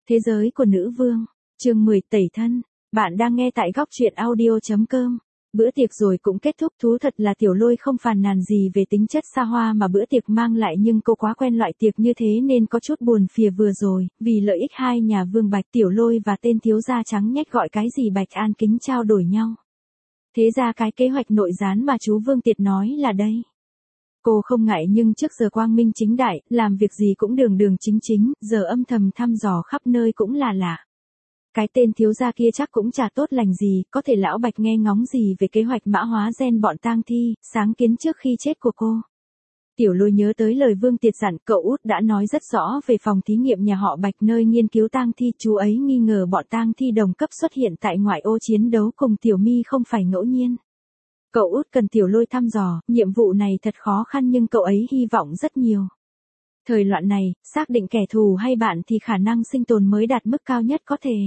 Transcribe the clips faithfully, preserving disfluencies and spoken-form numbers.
Thế giới của nữ vương, chương mười tẩy thân. Bạn đang nghe tại góc truyện audio.com. Bữa tiệc rồi cũng kết thúc, thú thật là Tiểu Lôi không phàn nàn gì về tính chất xa hoa mà bữa tiệc mang lại, nhưng cô quá quen loại tiệc như thế nên có chút buồn phìa vừa rồi. Vì lợi ích hai nhà Vương Bạch, Tiểu Lôi và tên thiếu gia trắng nhách gọi cái gì Bạch An Kính trao đổi nhau. Thế ra cái kế hoạch nội gián mà chú Vương Tiệt nói là đây. Cô không ngại, nhưng trước giờ quang minh chính đại, làm việc gì cũng đường đường chính chính, giờ âm thầm thăm dò khắp nơi cũng là lạ. Cái tên thiếu gia kia chắc cũng chả tốt lành gì, có thể lão Bạch nghe ngóng gì về kế hoạch mã hóa gen bọn tang thi, sáng kiến trước khi chết của cô. Tiểu Lôi nhớ tới lời Vương Tiệt dặn, cậu út đã nói rất rõ về phòng thí nghiệm nhà họ Bạch nơi nghiên cứu tang thi, chú ấy nghi ngờ bọn tang thi đồng cấp xuất hiện tại ngoại ô chiến đấu cùng Tiểu My không phải ngẫu nhiên. Cậu út cần Tiểu Lôi thăm dò, nhiệm vụ này thật khó khăn nhưng cậu ấy hy vọng rất nhiều. Thời loạn này, xác định kẻ thù hay bạn thì khả năng sinh tồn mới đạt mức cao nhất có thể.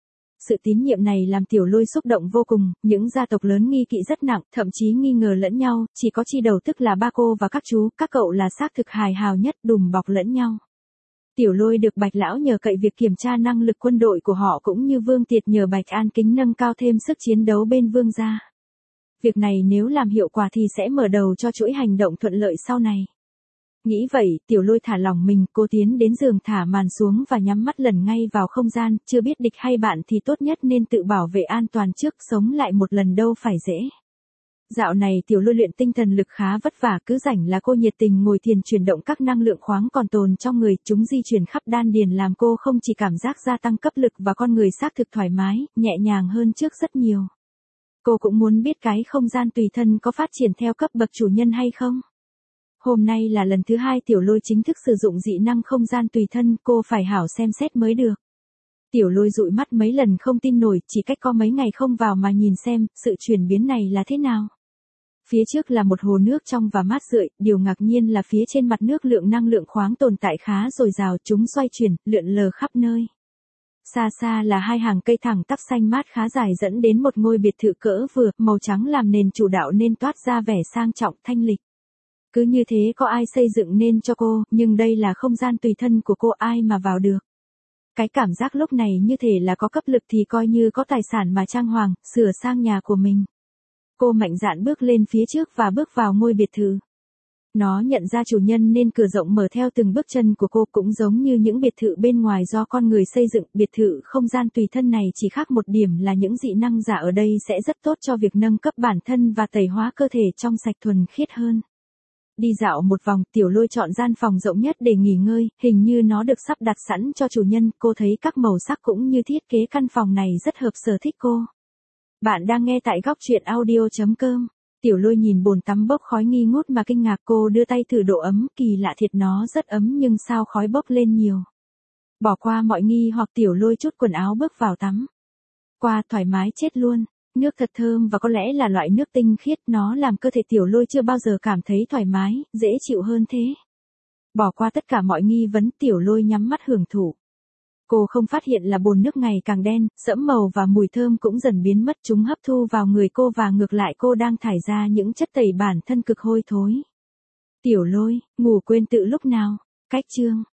Sự tín nhiệm này làm Tiểu Lôi xúc động vô cùng, những gia tộc lớn nghi kỵ rất nặng, thậm chí nghi ngờ lẫn nhau, chỉ có Chi Đầu tức là ba cô và các chú, các cậu là xác thực hài hào nhất, đùm bọc lẫn nhau. Tiểu Lôi được Bạch Lão nhờ cậy việc kiểm tra năng lực quân đội của họ, cũng như Vương Tiệt nhờ Bạch An Kính nâng cao thêm sức chiến đấu bên Vương gia. Việc này nếu làm hiệu quả thì sẽ mở đầu cho chuỗi hành động thuận lợi sau này. Nghĩ vậy, Tiểu Lôi thả lỏng mình, cô tiến đến giường thả màn xuống và nhắm mắt lần ngay vào không gian, chưa biết địch hay bạn thì tốt nhất nên tự bảo vệ an toàn trước, sống lại một lần đâu phải dễ. Dạo này Tiểu Lôi luyện tinh thần lực khá vất vả, cứ rảnh là cô nhiệt tình ngồi thiền chuyển động các năng lượng khoáng còn tồn trong người, chúng di chuyển khắp đan điền làm cô không chỉ cảm giác gia tăng cấp lực và con người xác thực thoải mái, nhẹ nhàng hơn trước rất nhiều. Cô cũng muốn biết cái không gian tùy thân có phát triển theo cấp bậc chủ nhân hay không. Hôm nay là lần thứ hai Tiểu Lôi chính thức sử dụng dị năng không gian tùy thân, cô phải hảo xem xét mới được. Tiểu Lôi dụi mắt mấy lần không tin nổi, chỉ cách có mấy ngày không vào mà nhìn xem, sự chuyển biến này là thế nào. Phía trước là một hồ nước trong và mát rượi, điều ngạc nhiên là phía trên mặt nước lượng năng lượng khoáng tồn tại khá dồi dào, chúng xoay chuyển, lượn lờ khắp nơi. Xa xa là hai hàng cây thẳng tắp xanh mát khá dài dẫn đến một ngôi biệt thự cỡ vừa, màu trắng làm nền chủ đạo nên toát ra vẻ sang trọng thanh lịch. Cứ như thế có ai xây dựng nên cho cô, nhưng đây là không gian tùy thân của cô, ai mà vào được. Cái cảm giác lúc này như thể là có cấp lực thì coi như có tài sản mà trang hoàng, sửa sang nhà của mình. Cô mạnh dạn bước lên phía trước và bước vào ngôi biệt thự. Nó nhận ra chủ nhân nên cửa rộng mở theo từng bước chân của cô, cũng giống như những biệt thự bên ngoài do con người xây dựng. Biệt thự không gian tùy thân này chỉ khác một điểm là những dị năng giả ở đây sẽ rất tốt cho việc nâng cấp bản thân và tẩy hóa cơ thể trong sạch thuần khiết hơn. Đi dạo một vòng, Tiểu Lôi chọn gian phòng rộng nhất để nghỉ ngơi, hình như nó được sắp đặt sẵn cho chủ nhân, cô thấy các màu sắc cũng như thiết kế căn phòng này rất hợp sở thích cô. Bạn đang nghe tại góc truyện audio.com. Tiểu Lôi nhìn bồn tắm bốc khói nghi ngút mà kinh ngạc, cô đưa tay thử độ ấm, kỳ lạ thiệt, nó rất ấm nhưng sao khói bốc lên nhiều. Bỏ qua mọi nghi hoặc Tiểu Lôi trút quần áo bước vào tắm. Qua thoải mái chết luôn, nước thật thơm và có lẽ là loại nước tinh khiết, nó làm cơ thể Tiểu Lôi chưa bao giờ cảm thấy thoải mái, dễ chịu hơn thế. Bỏ qua tất cả mọi nghi vấn, Tiểu Lôi nhắm mắt hưởng thụ. Cô không phát hiện là bồn nước ngày càng đen, sẫm màu và mùi thơm cũng dần biến mất, chúng hấp thu vào người cô và ngược lại cô đang thải ra những chất tẩy bản thân cực hôi thối. Tiểu Lôi, ngủ quên tự lúc nào? Cách chương.